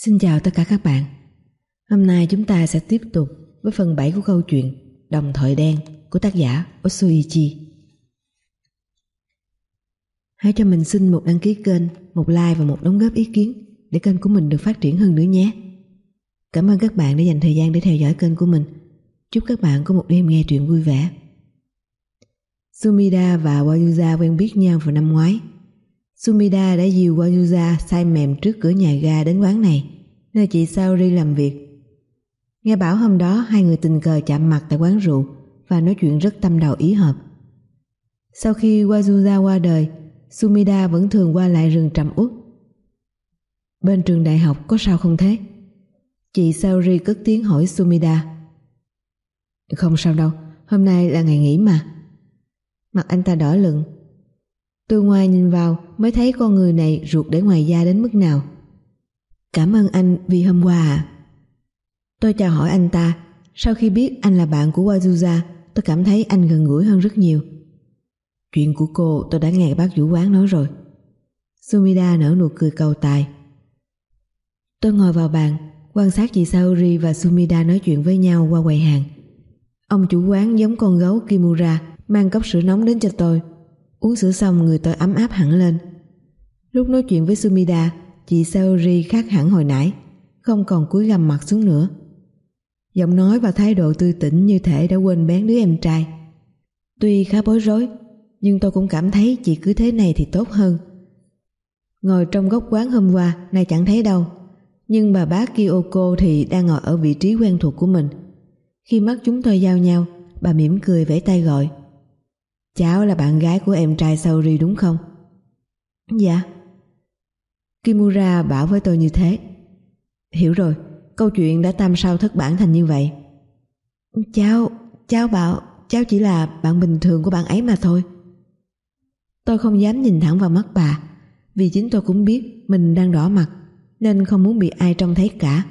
Xin chào tất cả các bạn. Hôm nay chúng ta sẽ tiếp tục với phần 7 của câu chuyện Đồng Thoại Đen của tác giả Otsuichi. Hãy cho mình xin một đăng ký kênh, một like và một đóng góp ý kiến để kênh của mình được phát triển hơn nữa nhé. Cảm ơn các bạn đã dành thời gian để theo dõi kênh của mình. Chúc các bạn có một đêm nghe truyện vui vẻ. Sumida và Wayuza quen biết nhau vào năm ngoái. Sumida đã dìu Wayuza say mềm trước cửa nhà ga đến quán này, nơi chị Saori làm việc. Nghe bảo hôm đó hai người tình cờ chạm mặt tại quán rượu và nói chuyện rất tâm đầu ý hợp. Sau khi Wayuza qua đời, Sumida vẫn thường qua lại rừng trầm uất. Bên trường đại học có sao không thế? Chị Saori cất tiếng hỏi Sumida. Không sao đâu, hôm nay là ngày nghỉ mà. Mặt anh ta đỏ lựng. Từ ngoài nhìn vào mới thấy con người này ruột để ngoài da đến mức nào. Cảm ơn anh vì hôm qua ạ. Tôi chào hỏi anh ta. Sau khi biết anh là bạn của Wayuza, tôi cảm thấy anh gần gũi hơn rất nhiều. Chuyện của cô tôi đã nghe bác chủ quán nói rồi. Sumida nở nụ cười cầu tài. Tôi ngồi vào bàn, quan sát chị Saori và Sumida nói chuyện với nhau qua quầy hàng. Ông chủ quán giống con gấu Kimura, mang cốc sữa nóng đến cho tôi. Uống sữa xong người tôi ấm áp hẳn lên. Lúc nói chuyện với Sumida, chị Saori khác hẳn hồi nãy, không còn cúi gằm mặt xuống nữa. Giọng nói và thái độ tươi tỉnh như thể đã quên bén đứa em trai. Tuy khá bối rối, nhưng tôi cũng cảm thấy chị cứ thế này thì tốt hơn. Ngồi trong góc quán hôm qua, nay chẳng thấy đâu. Nhưng bà bác Kyoko thì đang ngồi ở vị trí quen thuộc của mình. Khi mắt chúng tôi giao nhau, bà mỉm cười vẫy tay gọi. Cháu là bạn gái của em trai Saori đúng không? Dạ. Kimura bảo với tôi như thế. Hiểu rồi, câu chuyện đã tam sao thất bản thành như vậy. Cháu bảo cháu chỉ là bạn bình thường của bạn ấy mà thôi. Tôi không dám nhìn thẳng vào mắt bà, vì chính tôi cũng biết mình đang đỏ mặt, nên không muốn bị ai trông thấy cả.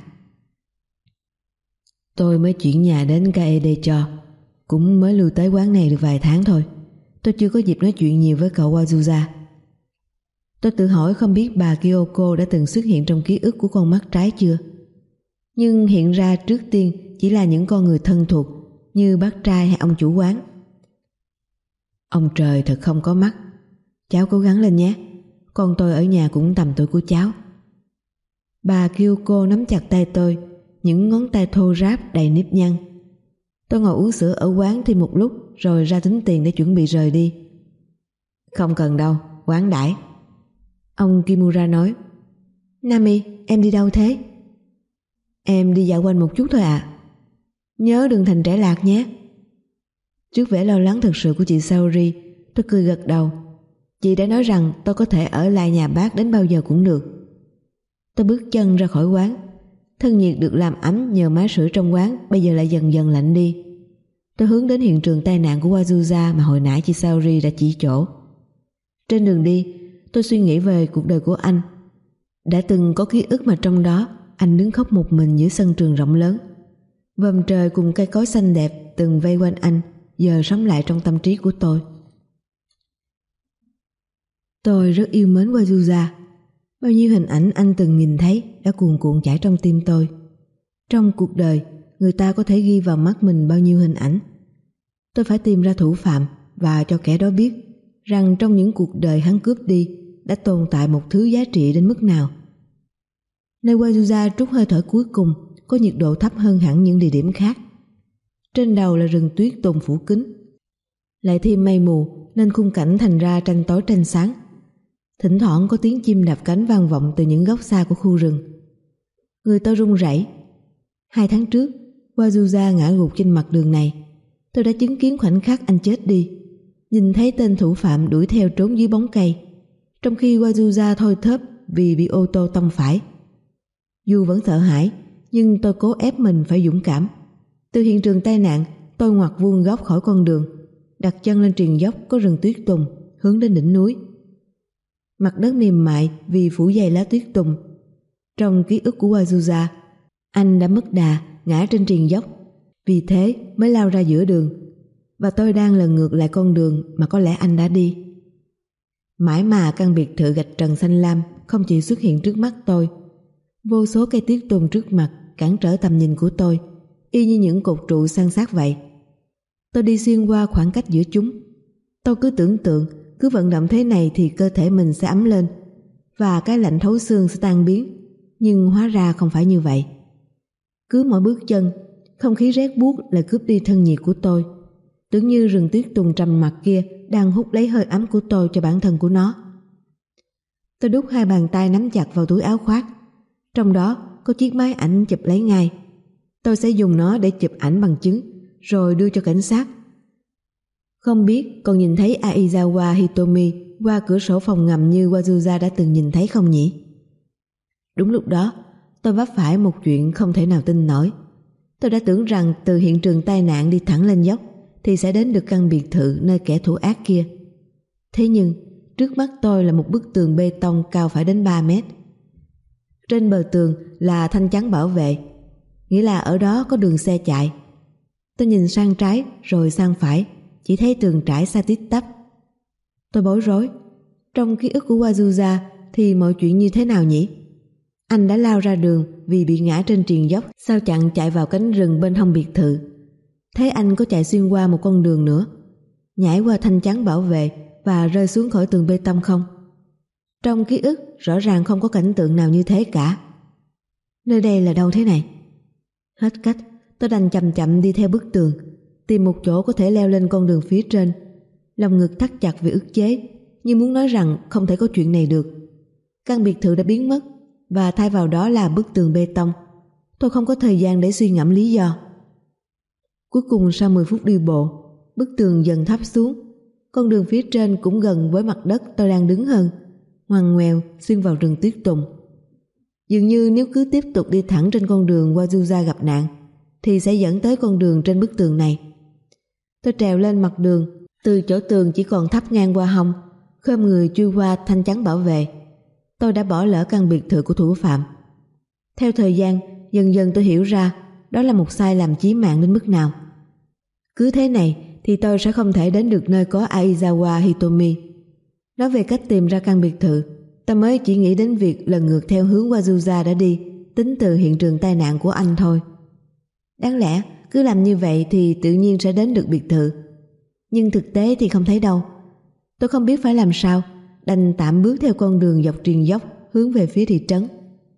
Tôi mới chuyển nhà đến Kaedecho, cũng mới lưu tới quán này được vài tháng thôi. Tôi chưa có dịp nói chuyện nhiều với cậu Wayuza. Tôi tự hỏi không biết bà Kyoko đã từng xuất hiện trong ký ức của con mắt trái chưa. Nhưng hiện ra trước tiên chỉ là những con người thân thuộc như bác trai hay ông chủ quán. Ông trời thật không có mắt. Cháu cố gắng lên nhé. Con tôi ở nhà cũng tầm tuổi của cháu. Bà Kyoko nắm chặt tay tôi, những ngón tay thô ráp đầy nếp nhăn. Tôi ngồi uống sữa ở quán thêm một lúc rồi ra tính tiền để chuẩn bị rời đi. Không cần đâu, quán đãi. Ông Kimura nói. Nami, em đi đâu thế? Em đi dạo quanh một chút thôi ạ. Nhớ đừng thành trẻ lạc nhé. Trước vẻ lo lắng thực sự của chị Saori, tôi cười gật đầu. Chị đã nói rằng tôi có thể ở lại nhà bác đến bao giờ cũng được. Tôi bước chân ra khỏi quán. Thân nhiệt được làm ấm nhờ máy sưởi trong quán bây giờ lại dần dần lạnh đi. Tôi hướng đến hiện trường tai nạn của Wayuza mà hồi nãy chị Saori đã chỉ chỗ. Trên đường đi, tôi suy nghĩ về cuộc đời của anh. Đã từng có ký ức mà trong đó anh đứng khóc một mình giữa sân trường rộng lớn. Vòm trời cùng cây cối xanh đẹp từng vây quanh anh giờ sống lại trong tâm trí của tôi. Tôi rất yêu mến Wayuza. Bao nhiêu hình ảnh anh từng nhìn thấy đã cuồn cuộn chảy trong tim tôi. Trong cuộc đời, người ta có thể ghi vào mắt mình bao nhiêu hình ảnh. Tôi phải tìm ra thủ phạm và cho kẻ đó biết rằng trong những cuộc đời hắn cướp đi đã tồn tại một thứ giá trị đến mức nào. Nơi Wayuza trút hơi thở cuối cùng có nhiệt độ thấp hơn hẳn những địa điểm khác. Trên đầu là rừng tuyết tùng phủ kín. Lại thêm mây mù nên khung cảnh thành ra tranh tối tranh sáng. Thỉnh thoảng có tiếng chim đạp cánh vang vọng từ những góc xa của khu rừng. Người tôi run rẩy. 2 tháng trước, Wayuza ngã gục trên mặt đường này. Tôi đã chứng kiến khoảnh khắc anh chết đi. Nhìn thấy tên thủ phạm đuổi theo trốn dưới bóng cây, trong khi Wayuza thôi thóp vì bị ô tô tông phải. Dù vẫn sợ hãi, nhưng tôi cố ép mình phải dũng cảm. Từ hiện trường tai nạn, tôi ngoặt vuông góc khỏi con đường, đặt chân lên triền dốc có rừng tuyết tùng, hướng đến đỉnh núi. Mặt đất mềm mại vì phủ dày lá tuyết tùng. Trong ký ức của Wayuza, anh đã mất đà, ngã trên triền dốc, vì thế mới lao ra giữa đường. Và tôi đang lần ngược lại con đường mà có lẽ anh đã đi. Mãi mà căn biệt thự gạch trần xanh lam không chịu xuất hiện trước mắt tôi. Vô số cây tuyết tùng trước mặt cản trở tầm nhìn của tôi, y như những cột trụ san sát vậy. Tôi đi xuyên qua khoảng cách giữa chúng. Tôi cứ tưởng tượng, cứ vận động thế này thì cơ thể mình sẽ ấm lên và cái lạnh thấu xương sẽ tan biến. Nhưng hóa ra không phải như vậy. Cứ mỗi bước chân, không khí rét buốt lại cướp đi thân nhiệt của tôi. Tưởng như rừng tuyết tùng trầm mặc kia đang hút lấy hơi ấm của tôi cho bản thân của nó. Tôi đút hai bàn tay nắm chặt vào túi áo khoác. Trong đó có chiếc máy ảnh chụp lấy ngay. Tôi sẽ dùng nó để chụp ảnh bằng chứng, rồi đưa cho cảnh sát. Không biết còn nhìn thấy Aizawa Hitomi qua cửa sổ phòng ngầm như Wazuza đã từng nhìn thấy không nhỉ? Đúng lúc đó, tôi vấp phải một chuyện không thể nào tin nổi. Tôi đã tưởng rằng từ hiện trường tai nạn đi thẳng lên dốc thì sẽ đến được căn biệt thự nơi kẻ thủ ác kia. Thế nhưng, trước mắt tôi là một bức tường bê tông cao phải đến 3 mét. Trên bờ tường là thanh chắn bảo vệ, nghĩa là ở đó có đường xe chạy. Tôi nhìn sang trái rồi sang phải, chỉ thấy tường trải xa tít tắp. Tôi bối rối. Trong ký ức của Wazuza thì mọi chuyện như thế nào nhỉ? Anh đã lao ra đường vì bị ngã trên triền dốc, sao chặn chạy vào cánh rừng bên hông biệt thự. Thế anh có chạy xuyên qua một con đường nữa, nhảy qua thanh chắn bảo vệ và rơi xuống khỏi tường bê tông không? Trong ký ức rõ ràng không có cảnh tượng nào như thế cả. Nơi đây là đâu thế này? Hết cách, tôi đành chậm chậm đi theo bức tường, tìm một chỗ có thể leo lên con đường phía trên. Lòng ngực thắt chặt vì ức chế, như muốn nói rằng không thể có chuyện này được. Căn biệt thự đã biến mất và thay vào đó là bức tường bê tông. Tôi không có thời gian để suy ngẫm lý do. Cuối cùng sau 10 phút đi bộ, bức tường dần thấp xuống. Con đường phía trên cũng gần với mặt đất tôi đang đứng hơn, ngoằn ngoèo xuyên vào rừng tuyết tùng. Dường như nếu cứ tiếp tục đi thẳng trên con đường Wazuza gặp nạn thì sẽ dẫn tới con đường trên bức tường này. Tôi trèo lên mặt đường, từ chỗ tường chỉ còn thấp ngang qua hông, khom người chui qua thanh chắn bảo vệ. Tôi đã bỏ lỡ căn biệt thự của thủ phạm. Theo thời gian, dần dần tôi hiểu ra đó là một sai lầm chí mạng đến mức nào. Cứ thế này thì tôi sẽ không thể đến được nơi có Aizawa Hitomi. Nói về cách tìm ra căn biệt thự, tôi mới chỉ nghĩ đến việc lần ngược theo hướng Wazuza đã đi, tính từ hiện trường tai nạn của anh thôi. Đáng lẽ cứ làm như vậy thì tự nhiên sẽ đến được biệt thự. Nhưng thực tế thì không thấy đâu. Tôi không biết phải làm sao, đành tạm bước theo con đường dọc triền dốc hướng về phía thị trấn.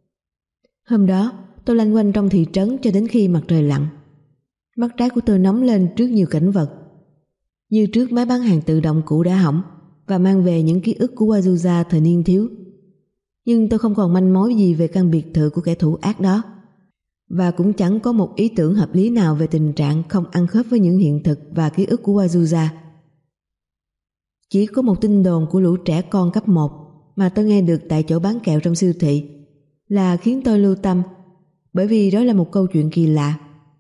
Hôm đó tôi loanh quanh trong thị trấn cho đến khi mặt trời lặn. Mắt trái của tôi nóng lên trước nhiều cảnh vật. Như trước máy bán hàng tự động cũ đã hỏng và mang về những ký ức của Wazuza thời niên thiếu. Nhưng tôi không còn manh mối gì về căn biệt thự của kẻ thủ ác đó, và cũng chẳng có một ý tưởng hợp lý nào về tình trạng không ăn khớp với những hiện thực và ký ức của Wazuza. Chỉ có một tin đồn của lũ trẻ con cấp 1 mà tôi nghe được tại chỗ bán kẹo trong siêu thị là khiến tôi lưu tâm, bởi vì đó là một câu chuyện kỳ lạ.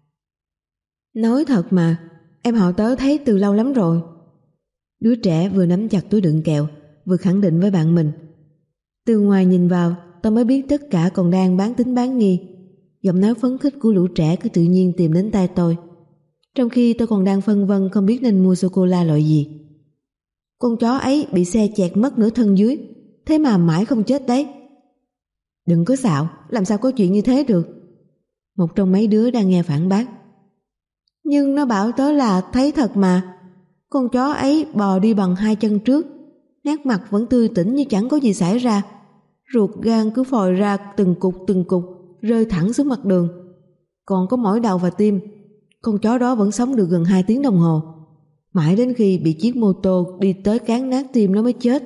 Nói thật mà, em họ tớ thấy từ lâu lắm rồi. Đứa trẻ vừa nắm chặt túi đựng kẹo, vừa khẳng định với bạn mình. Từ ngoài nhìn vào, tôi mới biết tất cả còn đang bán tín bán nghi. Giọng nói phấn khích của lũ trẻ cứ tự nhiên tìm đến tai tôi, trong khi tôi còn đang phân vân không biết nên mua sô-cô-la loại gì. Con chó ấy bị xe chẹt mất nửa thân dưới, thế mà mãi không chết đấy. Đừng có xạo, làm sao có chuyện như thế được? Một trong mấy đứa đang nghe phản bác. Nhưng nó bảo tớ là thấy thật mà. Con chó ấy bò đi bằng 2 chân trước, nét mặt vẫn tươi tỉnh như chẳng có gì xảy ra. Ruột gan cứ phòi ra từng cục rơi thẳng xuống mặt đường. Còn có mỏi đầu và tim. Con chó đó vẫn sống được gần 2 tiếng đồng hồ, mãi đến khi bị chiếc mô tô đi tới cán nát tim nó mới chết.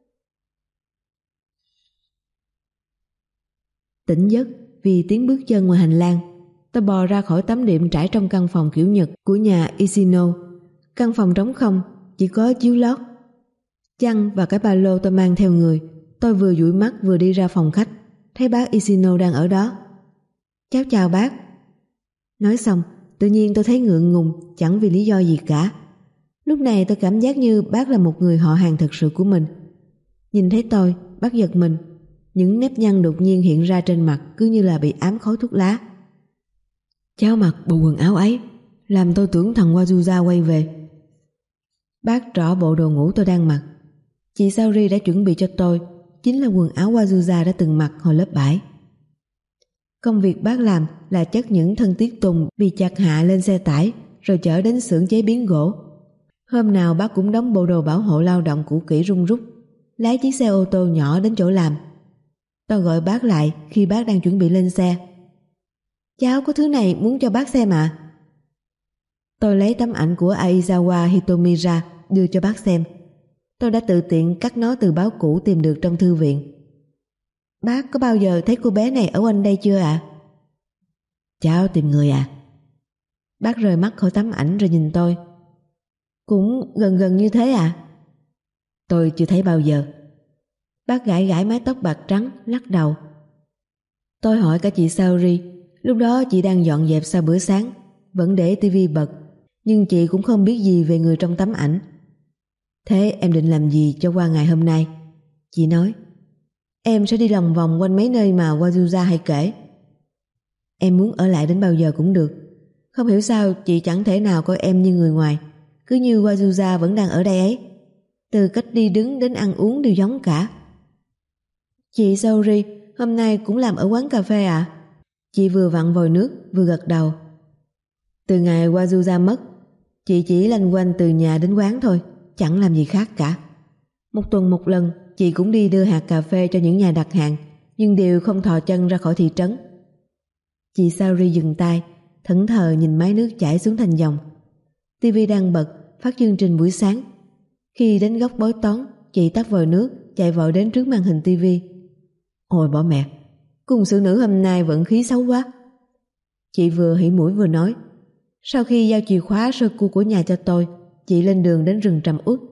Tỉnh giấc vì tiếng bước chân ngoài hành lang, tôi bò ra khỏi tấm đệm trải trong căn phòng kiểu Nhật của nhà Ishino. Căn phòng trống không, chỉ có chiếu lót, chăn và cái ba lô tôi mang theo người. Tôi vừa dụi mắt vừa đi ra phòng khách, thấy bác Ishino đang ở đó. Cháu chào bác. Nói xong, tự nhiên tôi thấy ngượng ngùng, chẳng vì lý do gì cả. Lúc này tôi cảm giác như bác là một người họ hàng thật sự của mình. Nhìn thấy tôi, bác giật mình. Những nếp nhăn đột nhiên hiện ra trên mặt, cứ như là bị ám khói thuốc lá. Cháu mặc bộ quần áo ấy làm tôi tưởng thằng Wazuza quay về. Bác trỏ bộ đồ ngủ tôi đang mặc. Chị Saori đã chuẩn bị cho tôi, chính là quần áo Wazuza đã từng mặc hồi lớp 7. Công việc bác làm là chất những thân tiết tùng bị chặt hạ lên xe tải rồi chở đến xưởng chế biến gỗ. Hôm nào bác cũng đóng bộ đồ bảo hộ lao động cũ kỹ rung rút, lái chiếc xe ô tô nhỏ đến chỗ làm. Tôi gọi bác lại khi bác đang chuẩn bị lên xe. Cháu có thứ này muốn cho bác xem ạ. Tôi lấy tấm ảnh của Aizawa Hitomi ra đưa cho bác xem. Tôi đã tự tiện cắt nó từ báo cũ tìm được trong thư viện. Bác có bao giờ thấy cô bé này ở quanh đây chưa ạ? Cháu tìm người à? Bác rời mắt khỏi tấm ảnh rồi nhìn tôi. Cũng gần như thế à? Tôi chưa thấy bao giờ. Bác gãi gãi mái tóc bạc trắng, lắc đầu. Tôi hỏi cả chị Saori. Lúc đó chị đang dọn dẹp sau bữa sáng, vẫn để tivi bật, nhưng chị cũng không biết gì về người trong tấm ảnh. Thế em định làm gì cho qua ngày hôm nay? Chị nói. Em sẽ đi lòng vòng quanh mấy nơi mà Wazuza hay kể. Em muốn ở lại đến bao giờ cũng được. Không hiểu sao chị chẳng thể nào coi em như người ngoài, cứ như Wazuza vẫn đang ở đây ấy. Từ cách đi đứng đến ăn uống đều giống cả. Chị Saori hôm nay cũng làm ở quán cà phê à? Chị vừa vặn vòi nước vừa gật đầu. Từ ngày Wazuza mất, chị chỉ lanh quanh từ nhà đến quán thôi, chẳng làm gì khác cả. Một tuần một lần chị cũng đi đưa hạt cà phê cho những nhà đặt hàng, nhưng đều không thò chân ra khỏi thị trấn. Chị Saori dừng tay, thẫn thờ nhìn mái nước chảy xuống thành dòng. Tivi đang bật phát chương trình buổi sáng. Khi đến góc bói toán, chị tắt vòi nước, chạy vội đến trước màn hình tivi. Ôi bỏ mẹ, cung xử nữ hôm nay vận khí xấu quá. Chị vừa hỉ mũi vừa nói. Sau khi giao chìa khóa sơ cua của nhà cho tôi, chị lên đường đến rừng trầm uất.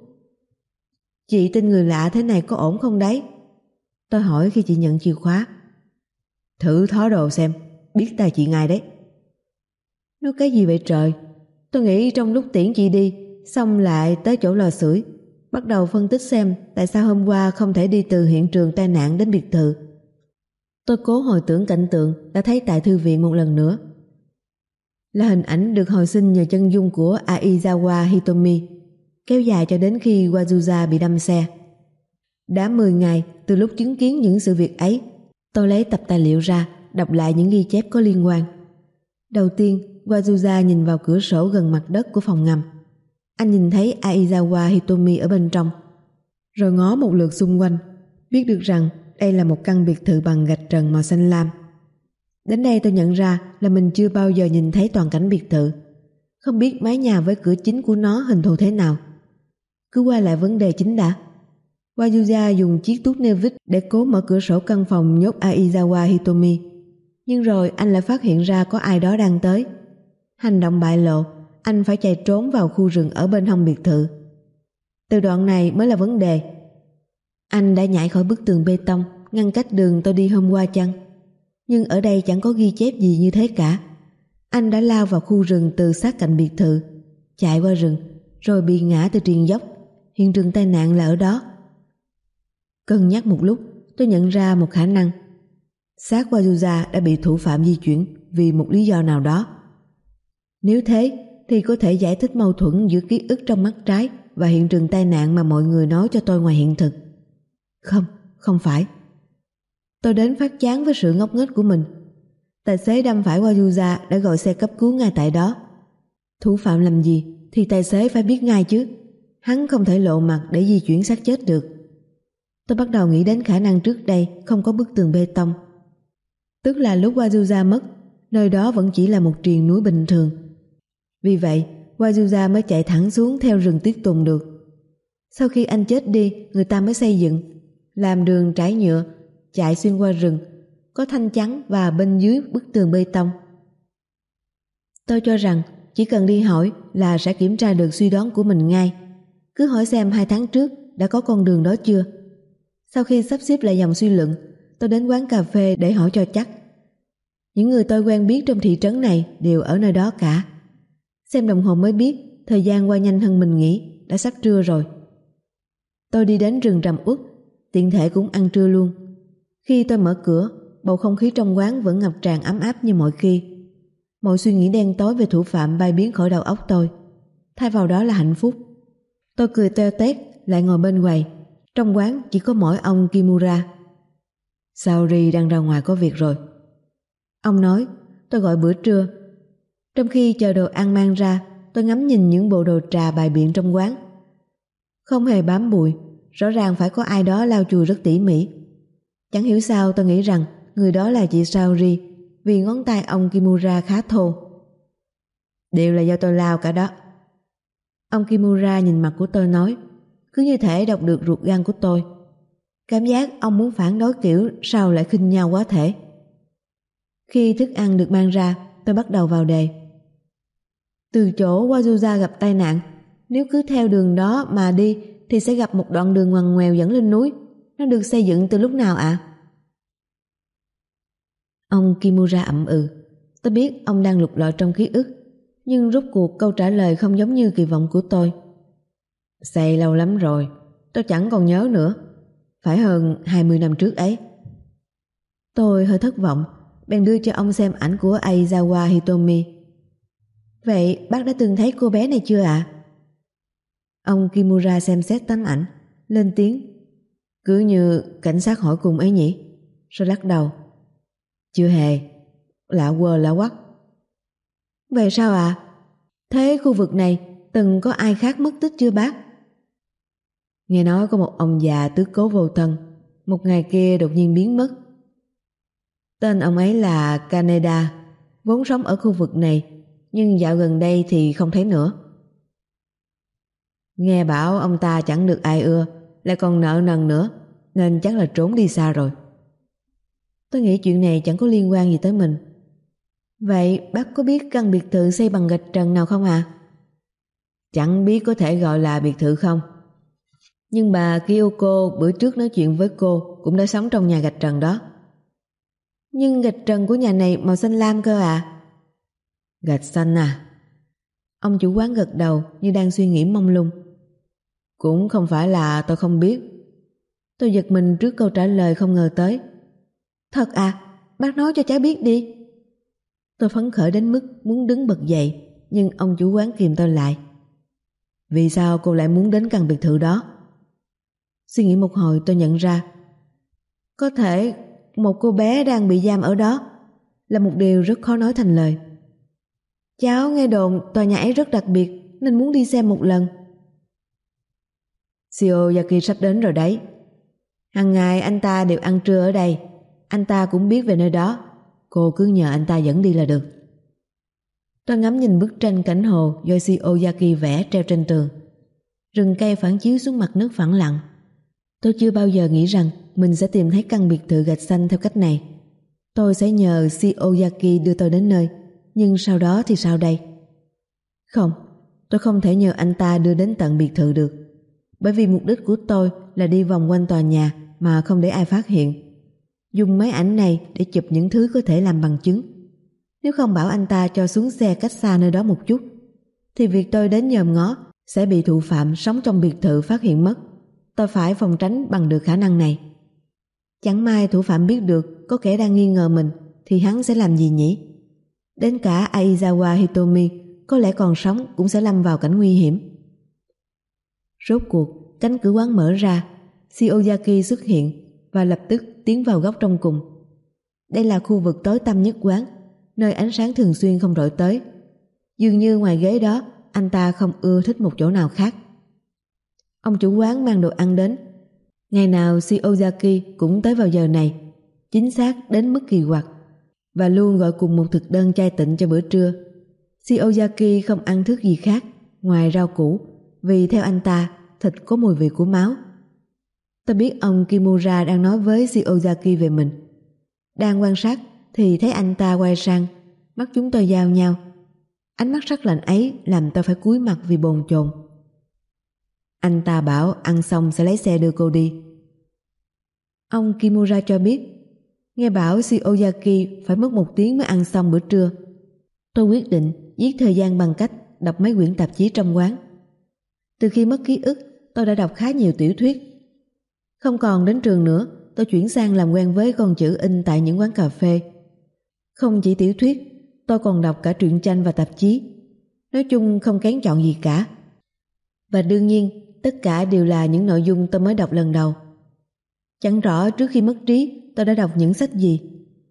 Chị tin người lạ thế này có ổn không đấy? Tôi hỏi khi chị nhận chìa khóa. Thử thó đồ xem, biết tay chị ngay đấy. Nói cái gì vậy trời? Tôi nghĩ trong lúc tiễn chị đi, xong lại tới chỗ lò sưởi, bắt đầu phân tích xem tại sao hôm qua không thể đi từ hiện trường tai nạn đến biệt thự. Tôi cố hồi tưởng cảnh tượng đã thấy tại thư viện một lần nữa. Là hình ảnh được hồi sinh nhờ chân dung của Aizawa Hitomi, kéo dài cho đến khi Wazuza bị đâm xe. Đã 10 ngày từ lúc chứng kiến những sự việc ấy, tôi lấy tập tài liệu ra, đọc lại những ghi chép có liên quan. Đầu tiên, Wazuza nhìn vào cửa sổ gần mặt đất của phòng ngầm. Anh nhìn thấy Aizawa Hitomi ở bên trong, rồi ngó một lượt xung quanh, biết được rằng đây là một căn biệt thự bằng gạch trần màu xanh lam. Đến đây tôi nhận ra là mình chưa bao giờ nhìn thấy toàn cảnh biệt thự, không biết mái nhà với cửa chính của nó hình thù thế nào. Cứ quay lại vấn đề chính đã. Wazuza dùng chiếc tuốt nêu vít để cố mở cửa sổ căn phòng nhốt Aizawa Hitomi, nhưng rồi anh lại phát hiện ra có ai đó đang tới. Hành động bại lộ, anh phải chạy trốn vào khu rừng ở bên hông biệt thự. Từ đoạn này mới là vấn đề. Anh đã nhảy khỏi bức tường bê tông ngăn cách đường tôi đi hôm qua chăng? Nhưng ở đây chẳng có ghi chép gì như thế cả. Anh đã lao vào khu rừng từ sát cạnh biệt thự, chạy qua rừng, rồi bị ngã từ triền dốc. Hiện trường tai nạn là ở đó. Cân nhắc một lúc, tôi nhận ra một khả năng. Xác Wazuza đã bị thủ phạm di chuyển vì một lý do nào đó. Nếu thế, thì có thể giải thích mâu thuẫn giữa ký ức trong mắt trái và hiện trường tai nạn mà mọi người nói cho tôi ngoài hiện thực. Không phải. Tôi đến phát chán với sự ngốc nghếch của mình. Tài xế đâm phải Wazuza đã gọi xe cấp cứu ngay tại đó. Thủ phạm làm gì thì tài xế phải biết ngay chứ. Hắn không thể lộ mặt để di chuyển xác chết được. Tôi bắt đầu nghĩ đến khả năng trước đây không có bức tường bê tông. Tức là lúc Wazuza mất, nơi đó vẫn chỉ là một triền núi bình thường. Vì vậy, Wazuza mới chạy thẳng xuống theo rừng tiết tùng được. Sau khi anh chết đi, người ta mới xây dựng, làm đường trải nhựa, chạy xuyên qua rừng, có thanh chắn và bên dưới bức tường bê tông. Tôi cho rằng chỉ cần đi hỏi là sẽ kiểm tra được suy đoán của mình ngay. Cứ hỏi xem 2 tháng trước đã có con đường đó chưa. Sau khi sắp xếp lại dòng suy luận, tôi đến quán cà phê để hỏi cho chắc. Những người tôi quen biết trong thị trấn này đều ở nơi đó cả. Xem đồng hồ mới biết thời gian qua nhanh hơn mình nghĩ, đã sắp trưa rồi. Tôi đi đến rừng trầm uất, tiện thể cũng ăn trưa luôn. Khi tôi mở cửa, bầu không khí trong quán vẫn ngập tràn ấm áp như mọi khi. Mọi suy nghĩ đen tối về thủ phạm bay biến khỏi đầu óc tôi. Thay vào đó là hạnh phúc. Tôi cười teo tét lại ngồi bên quầy. Trong quán chỉ có mỗi ông Kimura. Saori đang ra ngoài có việc rồi. Ông nói. Tôi gọi bữa trưa. Trong khi chờ đồ ăn mang ra, tôi ngắm nhìn những bộ đồ trà bày biện trong quán. Không hề bám bụi, rõ ràng phải có ai đó lau chùi rất tỉ mỉ. Chẳng hiểu sao tôi nghĩ rằng người đó là chị Saori, vì ngón tay ông Kimura khá thô. Đều là do tôi lau cả đó. Ông Kimura nhìn mặt của tôi nói, cứ như thể đọc được ruột gan của tôi. Cảm giác ông muốn phản đối kiểu sao lại khinh nhau quá thể. Khi thức ăn được mang ra, tôi bắt đầu vào đề. Từ chỗ Wazuza gặp tai nạn, nếu cứ theo đường đó mà đi thì sẽ gặp một đoạn đường ngoằn ngoèo dẫn lên núi. Nó được xây dựng từ lúc nào ạ? Ông Kimura ậm ừ. Tôi biết ông đang lục lọi trong ký ức, nhưng rốt cuộc câu trả lời không giống như kỳ vọng của tôi. Xây lâu lắm rồi, tôi chẳng còn nhớ nữa. Phải hơn 20 năm trước ấy. Tôi hơi thất vọng, bèn đưa cho ông xem ảnh của Aizawa Hitomi. Vậy bác đã từng thấy cô bé này chưa ạ? Ông Kimura xem xét tấm ảnh, lên tiếng. Cứ như cảnh sát hỏi cùng ấy nhỉ? Rồi lắc đầu. Chưa hề, lạ quơ lạ quắc. Vậy sao ạ? Thế khu vực này từng có ai khác mất tích chưa bác? Nghe nói có một ông già tứ cố vô thân, một ngày kia đột nhiên biến mất. Tên ông ấy là Kaneda, vốn sống ở khu vực này, nhưng dạo gần đây thì không thấy nữa. Nghe bảo ông ta chẳng được ai ưa, lại còn nợ nần nữa, nên chắc là trốn đi xa rồi. Tôi nghĩ chuyện này chẳng có liên quan gì tới mình. Vậy bác có biết căn biệt thự xây bằng gạch trần nào không ạ? Chẳng biết có thể gọi là biệt thự không. Nhưng bà Kyoko bữa trước nói chuyện với cô cũng đã sống trong nhà gạch trần đó. Nhưng gạch trần của nhà này màu xanh lam cơ à? Gạch xanh à? Ông chủ quán gật đầu như đang suy nghĩ mông lung. Cũng không phải là tôi không biết. Tôi giật mình trước câu trả lời không ngờ tới. Thật à? Bác nói cho cháu biết đi. Tôi phấn khởi đến mức muốn đứng bật dậy, nhưng ông chủ quán kìm tôi lại. Vì sao cô lại muốn đến căn biệt thự đó? Suy nghĩ một hồi tôi nhận ra, có thể một cô bé đang bị giam ở đó là một điều rất khó nói thành lời. Cháu nghe đồn tòa nhà ấy rất đặc biệt nên muốn đi xem một lần. Shiozaki sắp đến rồi đấy. Hàng ngày anh ta đều ăn trưa ở đây. Anh ta cũng biết về nơi đó. Cô cứ nhờ anh ta dẫn đi là được. Tôi ngắm nhìn bức tranh cảnh hồ do Shiozaki vẽ treo trên tường. Rừng cây phản chiếu xuống mặt nước phẳng lặng. Tôi chưa bao giờ nghĩ rằng mình sẽ tìm thấy căn biệt thự gạch xanh theo cách này. Tôi sẽ nhờ Shiozaki đưa tôi đến nơi. Nhưng sau đó thì sao đây? Không, tôi không thể nhờ anh ta đưa đến tận biệt thự được. Bởi vì mục đích của tôi là đi vòng quanh tòa nhà mà không để ai phát hiện. Dùng máy ảnh này để chụp những thứ có thể làm bằng chứng. Nếu không bảo anh ta cho xuống xe cách xa nơi đó một chút, thì việc tôi đến nhòm ngó sẽ bị thủ phạm sống trong biệt thự phát hiện mất. Tôi phải phòng tránh bằng được khả năng này. Chẳng may thủ phạm biết được có kẻ đang nghi ngờ mình, thì hắn sẽ làm gì nhỉ? Đến cả Aizawa Hitomi có lẽ còn sống cũng sẽ lâm vào cảnh nguy hiểm. Rốt cuộc cánh cửa quán mở ra, Shiozaki xuất hiện và lập tức tiến vào góc trong cùng. Đây là khu vực tối tăm nhất quán, nơi ánh sáng thường xuyên không rọi tới. Dường như ngoài ghế đó, anh ta không ưa thích một chỗ nào khác. Ông chủ quán mang đồ ăn đến. Ngày nào Shiozaki cũng tới vào giờ này, chính xác đến mức kỳ quặc, và luôn gọi cùng một thực đơn chay tịnh cho bữa trưa. Shiozaki không ăn thức gì khác ngoài rau củ, vì theo anh ta, thịt có mùi vị của máu. Tôi biết ông Kimura đang nói với Shiozaki về mình. Đang quan sát thì thấy anh ta quay sang, mắt chúng tôi giao nhau. Ánh mắt sắc lạnh ấy làm tôi phải cúi mặt vì bồn chồn. Anh ta bảo ăn xong sẽ lấy xe đưa cô đi. Ông Kimura cho biết, nghe bảo Shiozaki phải mất 1 tiếng mới ăn xong bữa trưa. Tôi quyết định giết thời gian bằng cách đọc mấy quyển tạp chí trong quán. Từ khi mất ký ức, tôi đã đọc khá nhiều tiểu thuyết. Không còn đến trường nữa, tôi chuyển sang làm quen với con chữ in tại những quán cà phê. Không chỉ tiểu thuyết, tôi còn đọc cả truyện tranh và tạp chí. Nói chung không kén chọn gì cả. Và đương nhiên, tất cả đều là những nội dung tôi mới đọc lần đầu. Chẳng rõ trước khi mất trí tôi đã đọc những sách gì.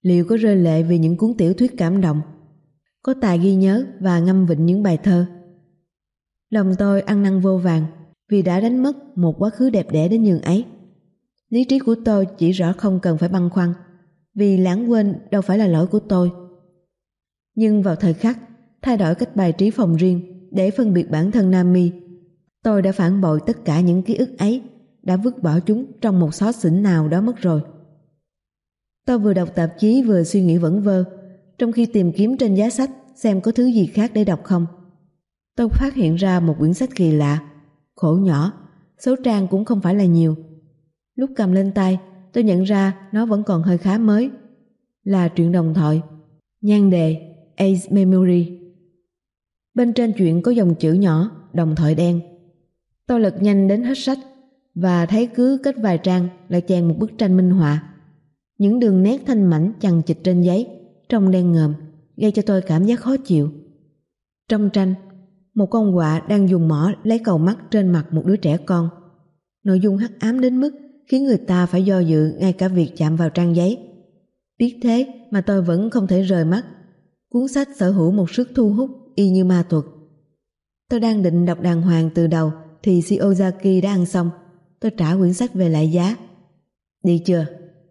Liệu có rơi lệ vì những cuốn tiểu thuyết cảm động, có tài ghi nhớ và ngâm vịnh những bài thơ? Lòng tôi ăn năn vô vàn vì đã đánh mất một quá khứ đẹp đẽ đến nhường ấy. Lý trí của tôi chỉ rõ không cần phải băn khoăn, vì lãng quên đâu phải là lỗi của tôi. Nhưng vào thời khắc thay đổi cách bài trí phòng riêng để phân biệt bản thân Nam Mi, tôi đã phản bội tất cả những ký ức ấy, đã vứt bỏ chúng trong một xó xỉnh nào đó mất rồi. Tôi vừa đọc tạp chí vừa suy nghĩ vẩn vơ, trong khi tìm kiếm trên giá sách xem có thứ gì khác để đọc không. Tôi phát hiện ra một quyển sách kỳ lạ, khổ nhỏ, số trang cũng không phải là nhiều. Lúc cầm lên tay, tôi nhận ra nó vẫn còn hơi khá mới. Là truyện đồng thoại, nhan đề Ace Memory. Bên trên truyện có dòng chữ nhỏ đồng thoại đen. Tôi lật nhanh đến hết sách và thấy cứ kết vài trang lại chèn một bức tranh minh họa. Những đường nét thanh mảnh chằng chịt trên giấy trông đen ngòm, gây cho tôi cảm giác khó chịu. Trong tranh, một con quạ đang dùng mỏ lấy cầu mắt trên mặt một đứa trẻ con. Nội dung hắc ám đến mức khiến người ta phải do dự ngay cả việc chạm vào trang giấy. Biết thế mà tôi vẫn không thể rời mắt. Cuốn sách sở hữu một sức thu hút y như ma thuật. Tôi đang định đọc đàng hoàng từ đầu thì Shiozaki đã ăn xong. Tôi trả quyển sách về lại giá. Đi chưa?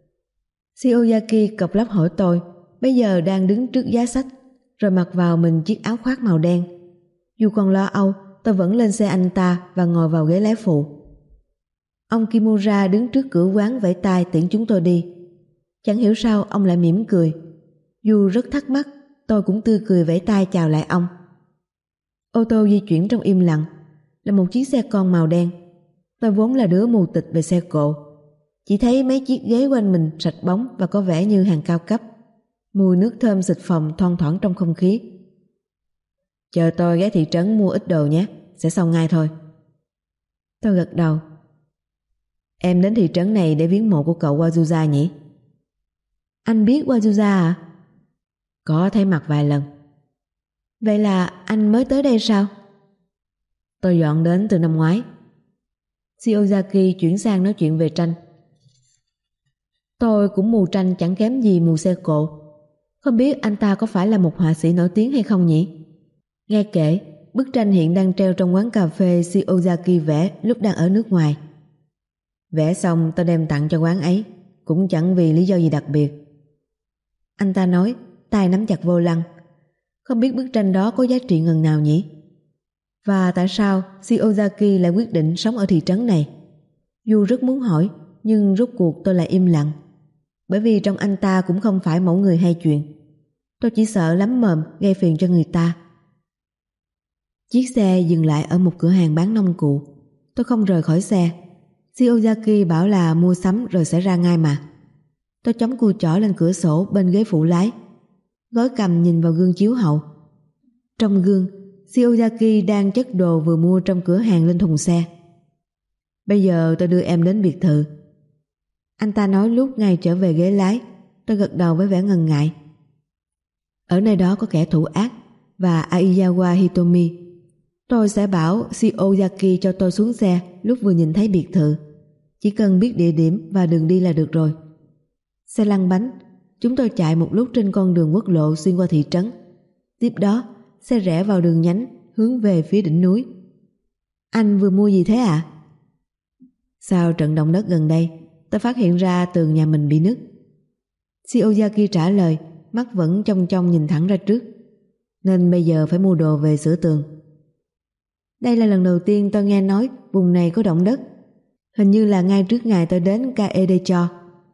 Shiozaki cộc lắp hỏi tôi, bây giờ đang đứng trước giá sách, rồi mặc vào mình chiếc áo khoác màu đen. Dù còn lo âu, tôi vẫn lên xe anh ta và ngồi vào ghế lái phụ. Ông Kimura đứng trước cửa quán vẫy tay tiễn chúng tôi đi. Chẳng hiểu sao ông lại mỉm cười. Dù rất thắc mắc, tôi cũng tươi cười vẫy tay chào lại ông. Ô tô di chuyển trong im lặng, là một chiếc xe con màu đen. Tôi vốn là đứa mù tịch về xe cộ, chỉ thấy mấy chiếc ghế quanh mình sạch bóng và có vẻ như hàng cao cấp. Mùi nước thơm xịt phòng thoang thoảng trong không khí. Chờ tôi ghé thị trấn mua ít đồ nhé, sẽ xong ngay thôi. Tôi gật đầu. Em đến thị trấn này để viếng mộ của cậu Wazuza nhỉ? Anh biết Wazuza à? Có thấy mặt vài lần. Vậy là anh mới tới đây sao? Tôi dọn đến từ năm ngoái. Shiozaki chuyển sang nói chuyện về tranh. Tôi cũng mù tranh chẳng kém gì mù xe cộ. Không biết anh ta có phải là một họa sĩ nổi tiếng hay không nhỉ? Nghe kể, bức tranh hiện đang treo trong quán cà phê Shiozaki vẽ lúc đang ở nước ngoài. Vẽ xong tôi đem tặng cho quán ấy, cũng chẳng vì lý do gì đặc biệt. Anh ta nói, tay nắm chặt vô lăng. Không biết bức tranh đó có giá trị ngần nào nhỉ? Và tại sao Shiozaki lại quyết định sống ở thị trấn này? Dù rất muốn hỏi, nhưng rốt cuộc tôi lại im lặng. Bởi vì trong anh ta cũng không phải mẫu người hay chuyện. Tôi chỉ sợ lắm mồm gây phiền cho người ta. Chiếc xe dừng lại ở một cửa hàng bán nông cụ. Tôi không rời khỏi xe. Shiozaki bảo là mua sắm rồi sẽ ra ngay mà. Tôi chống cùi chỏ lên cửa sổ bên ghế phụ lái, gối cằm nhìn vào gương chiếu hậu. Trong gương, Shiozaki đang chất đồ vừa mua trong cửa hàng lên thùng xe. Bây giờ tôi đưa em đến biệt thự. Anh ta nói lúc ngay trở về ghế lái. Tôi gật đầu với vẻ ngần ngại. Ở nơi đó có kẻ thủ ác và Aizawa Hitomi. Tôi sẽ bảo Shiozaki cho tôi xuống xe lúc vừa nhìn thấy biệt thự. Chỉ cần biết địa điểm và đường đi là được rồi. Xe lăn bánh. Chúng tôi chạy một lúc trên con đường quốc lộ xuyên qua thị trấn. Tiếp đó, xe rẽ vào đường nhánh hướng về phía đỉnh núi. Anh vừa mua gì thế ạ? Sau trận động đất gần đây, tôi phát hiện ra tường nhà mình bị nứt. Shiozaki trả lời, mắt vẫn chong chong nhìn thẳng ra trước. Nên bây giờ phải mua đồ về sửa tường. Đây là lần đầu tiên tôi nghe nói vùng này có động đất. Hình như là ngay trước ngày tôi đến Kaedecho.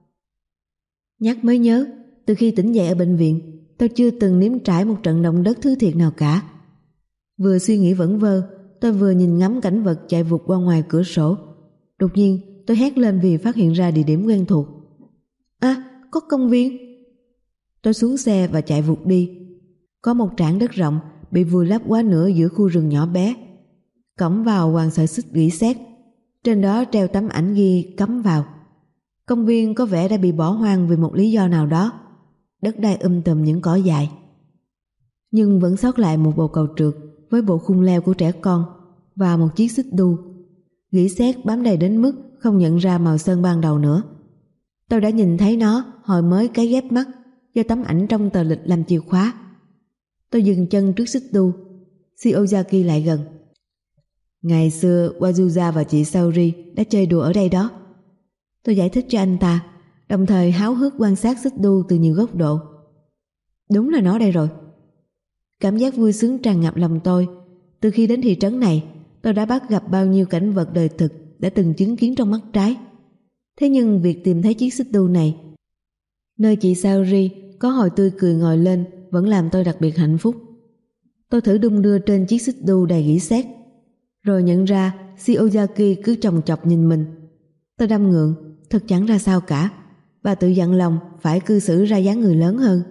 Nhắc mới nhớ, từ khi tỉnh dậy ở bệnh viện, tôi chưa từng nếm trải một trận động đất thứ thiệt nào cả. Vừa suy nghĩ vẩn vơ, tôi vừa nhìn ngắm cảnh vật chạy vụt qua ngoài cửa sổ. Đột nhiên tôi hét lên vì phát hiện ra địa điểm quen thuộc. À, có công viên. Tôi xuống xe và chạy vụt đi. Có một trảng đất rộng bị vùi lấp quá nửa giữa khu rừng nhỏ bé. Cổng vào quàng sợi xích gỉ sét. Trên đó treo tấm ảnh ghi cấm vào. Công viên có vẻ đã bị bỏ hoang vì một lý do nào đó. Đất đai tùm những cỏ dại. Nhưng vẫn sót lại một bồ cầu trượt với bộ khung leo của trẻ con và một chiếc xích đu. Gỉ sét bám đầy đến mức không nhận ra màu sơn ban đầu nữa. Tôi đã nhìn thấy nó hồi mới cái ghép mắt, do tấm ảnh trong tờ lịch làm chìa khóa. Tôi dừng chân trước xích đu. Shiozaki lại gần. Ngày xưa Wazuza và chị Saori đã chơi đùa ở đây đó. Tôi giải thích cho anh ta, đồng thời háo hức quan sát xích đu từ nhiều góc độ. Đúng là nó đây rồi. Cảm giác vui sướng tràn ngập lòng tôi. Từ khi đến thị trấn này, tôi đã bắt gặp bao nhiêu cảnh vật đời thực đã từng chứng kiến trong mắt trái. Thế nhưng việc tìm thấy chiếc xích đu này, nơi chị Saori có hồi tươi cười ngồi lên, vẫn làm tôi đặc biệt hạnh phúc. Tôi thử đung đưa trên chiếc xích đu đầy rỉ sét, rồi nhận ra Shiozaki cứ chòng chọc nhìn mình. Tôi đâm ngượng, thật chẳng ra sao cả, và tự dặn lòng phải cư xử ra dáng người lớn hơn.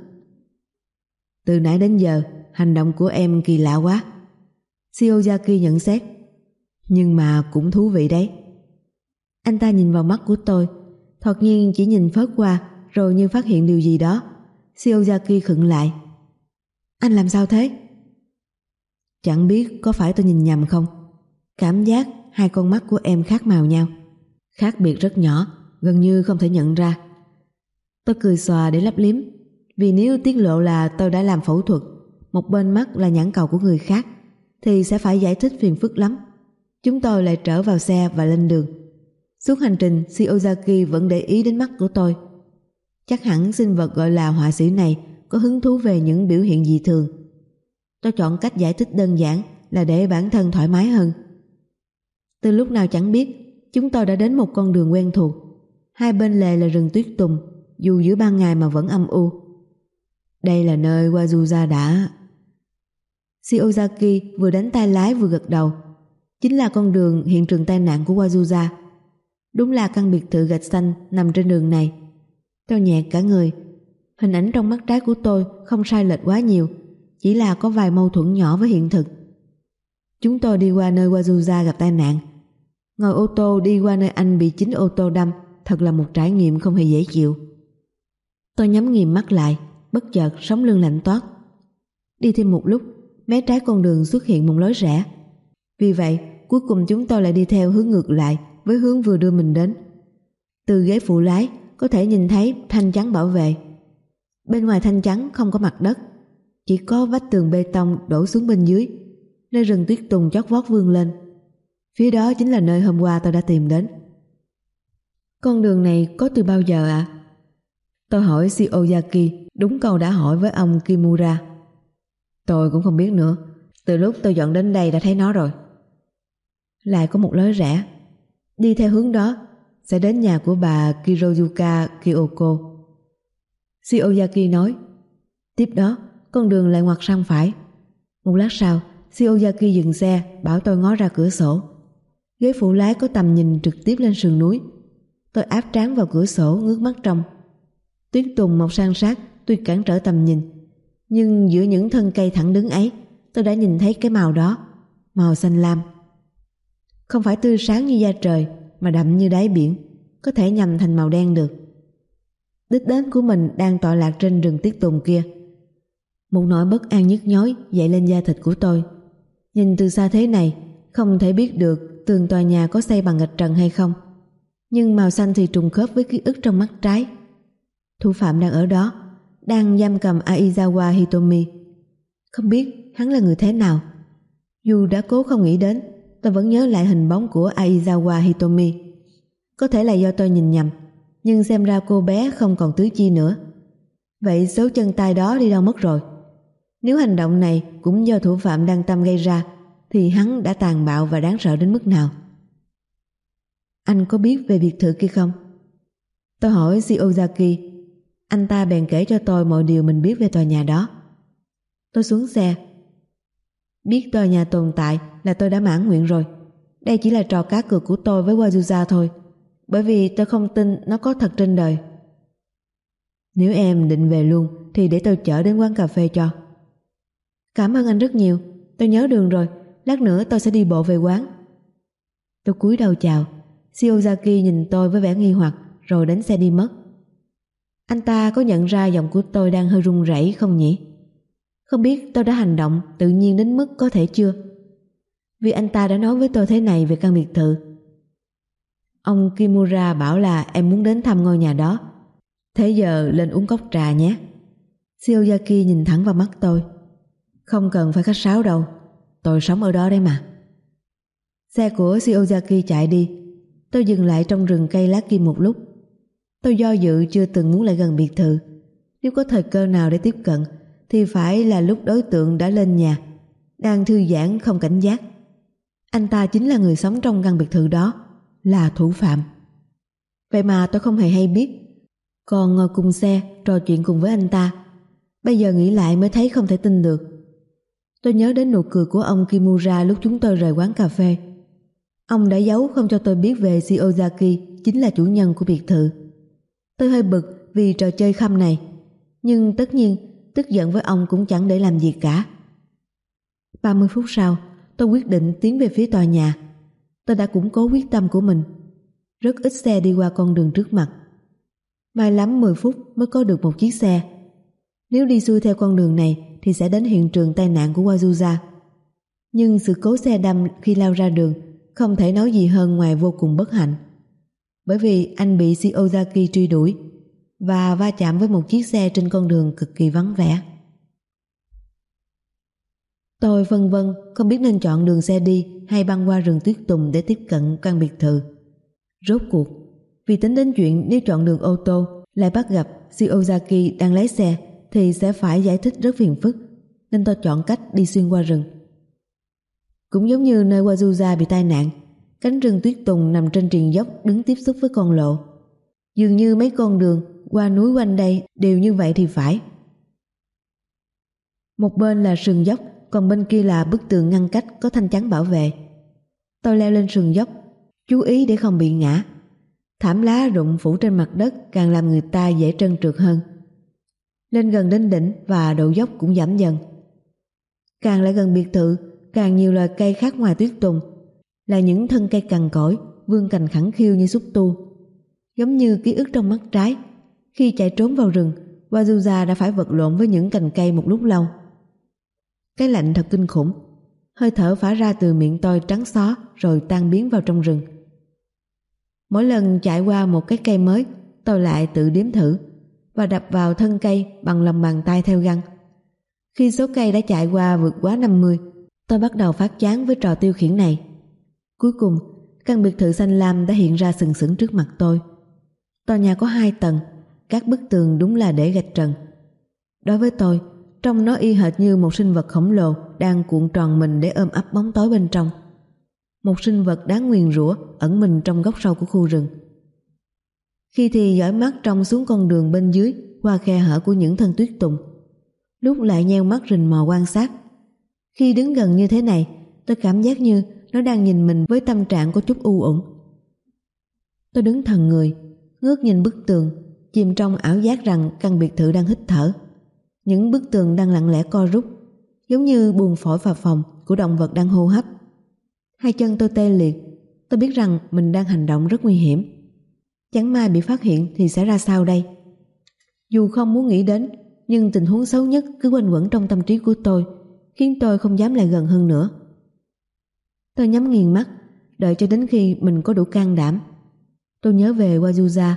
Từ nãy đến giờ, hành động của em kỳ lạ quá, Shiozaki nhận xét. Nhưng mà cũng thú vị đấy. Anh ta nhìn vào mắt của tôi, thoạt nhiên chỉ nhìn phớt qua, rồi như phát hiện điều gì đó. Shiozaki khựng lại. Anh làm sao thế? Chẳng biết có phải tôi nhìn nhầm không? Cảm giác hai con mắt của em khác màu nhau, khác biệt rất nhỏ, gần như không thể nhận ra. Tôi cười xòa để lấp liếm, vì nếu tiết lộ là tôi đã làm phẫu thuật, một bên mắt là nhãn cầu của người khác, thì sẽ phải giải thích phiền phức lắm. Chúng tôi lại trở vào xe và lên đường. Suốt hành trình, Shiozaki vẫn để ý đến mắt của tôi. Chắc hẳn sinh vật gọi là họa sĩ này có hứng thú về những biểu hiện dị thường. Tôi chọn cách giải thích đơn giản là để bản thân thoải mái hơn. Từ lúc nào chẳng biết, chúng tôi đã đến một con đường quen thuộc. Hai bên lề là rừng tuyết tùng, dù giữa ban ngày mà vẫn âm u. Đây là nơi Wazuza đã... Shiozaki vừa đánh tay lái vừa gật đầu. Chính là con đường hiện trường tai nạn của Wazuza. Đúng là căn biệt thự gạch xanh nằm trên đường này. Tôi nhẹ cả người. Hình ảnh trong mắt trái của tôi không sai lệch quá nhiều, chỉ là có vài mâu thuẫn nhỏ với hiện thực. Chúng tôi đi qua nơi Wazuza gặp tai nạn. Ngồi ô tô đi qua nơi anh bị chính ô tô đâm, thật là một trải nghiệm không hề dễ chịu. Tôi nhắm nghiền mắt lại, bất chợt sống lưng lạnh toát. Đi thêm một lúc, mé trái con đường xuất hiện một lối rẽ. Vì vậy, cuối cùng chúng tôi lại đi theo hướng ngược lại với hướng vừa đưa mình đến. Từ ghế phụ lái có thể nhìn thấy thanh chắn bảo vệ. Bên ngoài thanh chắn không có mặt đất, chỉ có vách tường bê tông đổ xuống bên dưới, nơi rừng tuyết tùng chót vót vươn lên. Phía đó chính là nơi hôm qua tôi đã tìm đến. Con đường này có từ bao giờ ạ? Tôi hỏi Shiozaki đúng câu đã hỏi với ông Kimura. Tôi cũng không biết nữa, từ lúc tôi dọn đến đây đã thấy nó rồi. Lại có một lối rẽ. Đi theo hướng đó sẽ đến nhà của bà Kirozuka Kyoko, Shiozaki nói. Tiếp đó con đường lại ngoặt sang phải. Một lát sau, Shiozaki dừng xe, bảo tôi ngó ra cửa sổ. Ghế phụ lái có tầm nhìn trực tiếp lên sườn núi. Tôi áp trán vào cửa sổ, ngước mắt trong. Tuyết tùng mọc san sát tuy cản trở tầm nhìn, nhưng giữa những thân cây thẳng đứng ấy, tôi đã nhìn thấy cái màu đó, màu xanh lam. Không phải tươi sáng như da trời, mà đậm như đáy biển, có thể nhầm thành màu đen được. Đích đến của mình đang tọa lạc trên rừng tuyết tùng kia. Một nỗi bất an nhức nhối dậy lên da thịt của tôi. Nhìn từ xa thế này, không thể biết được tường tòa nhà có xây bằng gạch trần hay không, nhưng màu xanh thì trùng khớp với ký ức trong mắt trái. Thủ phạm đang ở đó, đang giam cầm Aizawa Hitomi. Không biết hắn là người thế nào. Dù đã cố không nghĩ đến, tôi vẫn nhớ lại hình bóng của Aizawa Hitomi. Có thể là do tôi nhìn nhầm, nhưng xem ra cô bé không còn tứ chi nữa. Vậy số chân tay đó đi đâu mất rồi? Nếu hành động này cũng do thủ phạm đang tâm gây ra, thì hắn đã tàn bạo và đáng sợ đến mức nào? Anh có biết về biệt thự kia không? Tôi hỏi Shiozaki. Anh ta bèn kể cho tôi mọi điều mình biết về tòa nhà đó. Tôi xuống xe. Biết tòa nhà tồn tại là tôi đã mãn nguyện rồi. Đây chỉ là trò cá cược của tôi với Wazuza thôi, bởi vì tôi không tin nó có thật trên đời. Nếu em định về luôn thì để tôi chở đến quán cà phê cho. Cảm ơn anh rất nhiều, tôi nhớ đường rồi, lát nữa tôi sẽ đi bộ về quán. Tôi cúi đầu chào. Shiozaki nhìn tôi với vẻ nghi hoặc rồi đánh xe đi mất. Anh ta có nhận ra giọng của tôi đang hơi run rẩy không nhỉ? Không biết tôi đã hành động tự nhiên đến mức có thể chưa? Vì anh ta đã nói với tôi thế này về căn biệt thự. Ông Kimura bảo là em muốn đến thăm ngôi nhà đó. Thế giờ lên uống cốc trà nhé. Shiozaki nhìn thẳng vào mắt tôi. Không cần phải khách sáo đâu, tôi sống ở đó đấy mà. Xe của Shiozaki chạy đi. Tôi dừng lại trong rừng cây lá kim một lúc. Tôi do dự chưa từng muốn lại gần biệt thự. Nếu có thời cơ nào để tiếp cận thì phải là lúc đối tượng đã lên nhà, đang thư giãn không cảnh giác. Anh ta chính là người sống trong căn biệt thự đó, là thủ phạm. Vậy mà tôi không hề hay biết, còn ngồi cùng xe trò chuyện cùng với anh ta. Bây giờ nghĩ lại mới thấy không thể tin được. Tôi nhớ đến nụ cười của ông Kimura lúc chúng tôi rời quán cà phê. Ông đã giấu không cho tôi biết về Shiozaki chính là chủ nhân của biệt thự. Tôi hơi bực vì trò chơi khăm này, nhưng tất nhiên tức giận với ông cũng chẳng để làm gì cả. 30 phút sau, tôi quyết định tiến về phía tòa nhà. Tôi đã củng cố quyết tâm của mình. Rất ít xe đi qua con đường trước mặt. May lắm 10 phút mới có được một chiếc xe. Nếu đi xuôi theo con đường này thì sẽ đến hiện trường tai nạn của Wazuza. Nhưng sự cố xe đâm khi lao ra đường không thể nói gì hơn ngoài vô cùng bất hạnh. Bởi vì anh bị Shiozaki truy đuổi và va chạm với một chiếc xe trên con đường cực kỳ vắng vẻ. Tôi phân vân không biết nên chọn đường xe đi hay băng qua rừng tuyết tùng để tiếp cận căn biệt thự. Rốt cuộc, vì tính đến chuyện nếu chọn đường ô tô lại bắt gặp Shiozaki đang lái xe thì sẽ phải giải thích rất phiền phức, nên tôi chọn cách đi xuyên qua rừng. Cũng giống như nơi Wazuza bị tai nạn, cánh rừng tuyết tùng nằm trên triền dốc đứng tiếp xúc với con lộ. Dường như mấy con đường qua núi quanh đây đều như vậy thì phải. Một bên là sườn dốc, còn bên kia là bức tường ngăn cách có thanh chắn bảo vệ. Tôi leo lên sườn dốc, chú ý để không bị ngã. Thảm lá rụng phủ trên mặt đất càng làm người ta dễ trơn trượt hơn. Lên gần đến đỉnh và độ dốc cũng giảm dần. Càng lại gần biệt thự, càng nhiều loài cây khác ngoài tuyết tùng, là những thân cây cằn cỗi, vươn cành khẳng khiu như xúc tu. Giống như ký ức trong mắt trái, khi chạy trốn vào rừng, Wazuza đã phải vật lộn với những cành cây một lúc lâu. Cái lạnh thật kinh khủng, hơi thở phả ra từ miệng tôi trắng xó rồi tan biến vào trong rừng. Mỗi lần chạy qua một cái cây mới, tôi lại tự đếm thử và đập vào thân cây bằng lòng bàn tay theo găng. Khi số cây đã chạy qua vượt quá 50, tôi bắt đầu phát chán với trò tiêu khiển này. Cuối cùng, căn biệt thự xanh lam đã hiện ra sừng sững trước mặt tôi. Tòa nhà có 2 tầng, các bức tường đúng là để gạch trần. Đối với tôi, trông nó y hệt như một sinh vật khổng lồ đang cuộn tròn mình để ôm ấp bóng tối bên trong. Một sinh vật đáng nguyền rủa ẩn mình trong góc sâu của khu rừng. Khi thì dõi mắt trông xuống con đường bên dưới qua khe hở của những thân tuyết tùng, lúc lại nheo mắt rình mò quan sát. Khi đứng gần như thế này, tôi cảm giác như nó đang nhìn mình với tâm trạng có chút u uẩn. Tôi đứng thần người, ngước nhìn bức tường, chìm trong ảo giác rằng căn biệt thự đang hít thở. Những bức tường đang lặng lẽ co rút, giống như buồng phổi phập phồng của động vật đang hô hấp. Hai chân tôi tê liệt, tôi biết rằng mình đang hành động rất nguy hiểm. Chẳng may bị phát hiện thì sẽ ra sao đây? Dù không muốn nghĩ đến, nhưng tình huống xấu nhất cứ quanh quẩn trong tâm trí của tôi, khiến tôi không dám lại gần hơn nữa. Tôi nhắm nghiền mắt, đợi cho đến khi mình có đủ can đảm. Tôi nhớ về Wazuza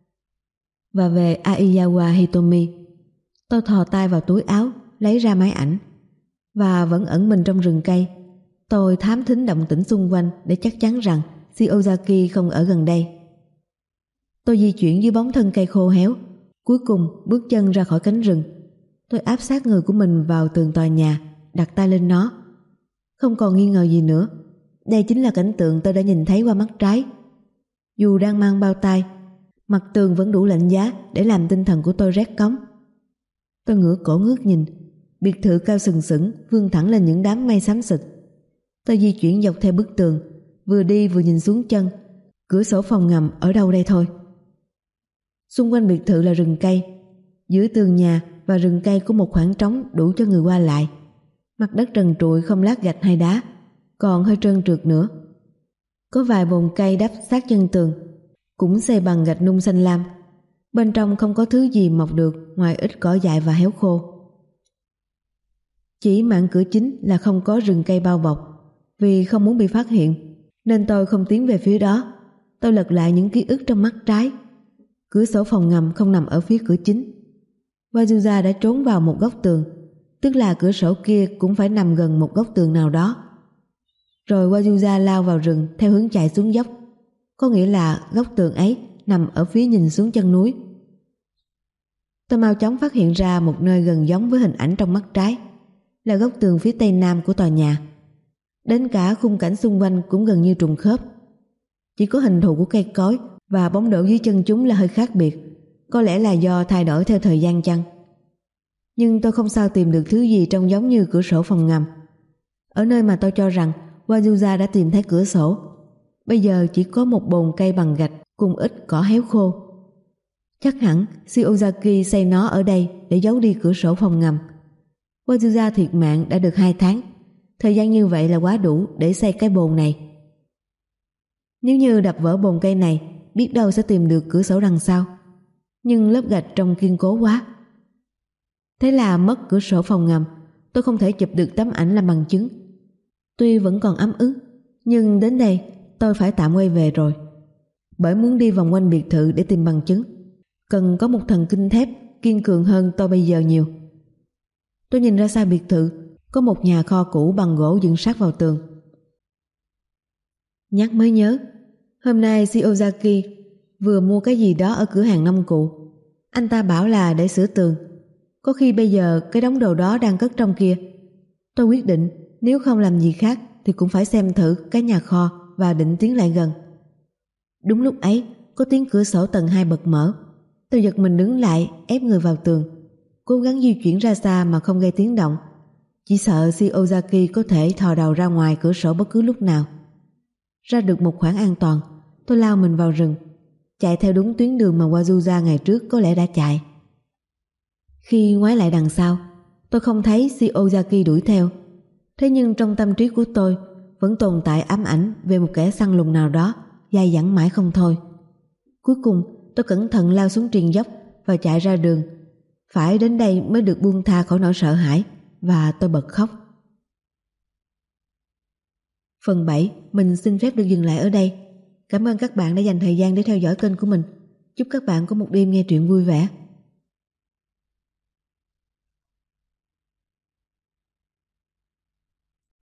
và về Aizawa Hitomi. Tôi thò tay vào túi áo, lấy ra máy ảnh, và vẫn ẩn mình trong rừng cây. Tôi thám thính động tĩnh xung quanh để chắc chắn rằng Shiozaki không ở gần đây. Tôi di chuyển dưới bóng thân cây khô héo, cuối cùng bước chân ra khỏi cánh rừng. Tôi áp sát người của mình vào tường tòa nhà, đặt tay lên nó. Không còn nghi ngờ gì nữa, đây chính là cảnh tượng tôi đã nhìn thấy qua mắt trái. Dù đang mang bao tay, mặt tường vẫn đủ lạnh giá để làm tinh thần của tôi rét cóng. Tôi ngửa cổ ngước nhìn, biệt thự cao sừng sững vươn thẳng lên những đám mây xám xịt. Tôi di chuyển dọc theo bức tường, vừa đi vừa nhìn xuống chân. Cửa sổ phòng ngầm ở đâu đây thôi. Xung quanh biệt thự là rừng cây. Giữa tường nhà và rừng cây có một khoảng trống đủ cho người qua lại. Mặt đất trần trụi không lát gạch hay đá, còn hơi trơn trượt nữa. Có vài bồn cây đắp sát chân tường, cũng xây bằng gạch nung xanh lam. Bên trong không có thứ gì mọc được ngoài ít cỏ dại và héo khô. Chỉ mạn cửa chính là không có rừng cây bao bọc. Vì không muốn bị phát hiện nên tôi không tiến về phía đó. Tôi lật lại những ký ức trong mắt trái. Cửa sổ phòng ngầm không nằm ở phía cửa chính. Wazuza đã trốn vào một góc tường, tức là cửa sổ kia cũng phải nằm gần một góc tường nào đó. Rồi Wazuza lao vào rừng theo hướng chạy xuống dốc, có nghĩa là góc tường ấy nằm ở phía nhìn xuống chân núi. Tôi mau chóng phát hiện ra một nơi gần giống với hình ảnh trong mắt trái, là góc tường phía tây nam của tòa nhà. Đến cả khung cảnh xung quanh cũng gần như trùng khớp. Chỉ có hình thù của cây cối và bóng đổ dưới chân chúng là hơi khác biệt, có lẽ là do thay đổi theo thời gian chăng. Nhưng tôi không sao tìm được thứ gì trông giống như cửa sổ phòng ngầm. Ở nơi mà tôi cho rằng Wazuza đã tìm thấy cửa sổ, bây giờ chỉ có một bồn cây bằng gạch cùng ít cỏ héo khô. Chắc hẳn Shiozaki xây nó ở đây để giấu đi cửa sổ phòng ngầm. Wazuza thiệt mạng đã được 2 tháng. Thời gian như vậy là quá đủ để xây cái bồn này. Nếu như đập vỡ bồn cây này, biết đâu sẽ tìm được cửa sổ đằng sau. Nhưng lớp gạch trông kiên cố quá. Thế là mất cửa sổ phòng ngầm, tôi không thể chụp được tấm ảnh làm bằng chứng. Tuy vẫn còn ấm ức, nhưng đến đây tôi phải tạm quay về rồi. Bởi muốn đi vòng quanh biệt thự để tìm bằng chứng, cần có một thần kinh thép kiên cường hơn tôi bây giờ nhiều. Tôi nhìn ra xa biệt thự, có một nhà kho cũ bằng gỗ dựng sát vào tường. Nhắc mới nhớ, hôm nay Shiozaki vừa mua cái gì đó ở cửa hàng nông cụ. Anh ta bảo là để sửa tường. Có khi bây giờ cái đống đồ đó đang cất trong kia. Tôi quyết định nếu không làm gì khác thì cũng phải xem thử cái nhà kho và định tiến lại gần. Đúng lúc ấy có tiếng cửa sổ tầng 2 bật mở. Tôi giật mình đứng lại, ép người vào tường, cố gắng di chuyển ra xa mà không gây tiếng động. Chỉ sợ Shiozaki có thể thò đầu ra ngoài cửa sổ bất cứ lúc nào. Ra được một khoảng an toàn, tôi lao mình vào rừng, chạy theo đúng tuyến đường mà Wazuza ngày trước có lẽ đã chạy. Khi ngoái lại đằng sau, tôi không thấy Shiozaki đuổi theo. Thế nhưng trong tâm trí của tôi vẫn tồn tại ám ảnh về một kẻ săn lùng nào đó, dai dẳng mãi không thôi. Cuối cùng tôi cẩn thận lao xuống triền dốc và chạy ra đường. Phải đến đây mới được buông tha khỏi nỗi sợ hãi, và tôi bật khóc. Phần 7 mình xin phép được dừng lại ở đây. Cảm ơn các bạn đã dành thời gian để theo dõi kênh của mình. Chúc các bạn có một đêm nghe truyện vui vẻ.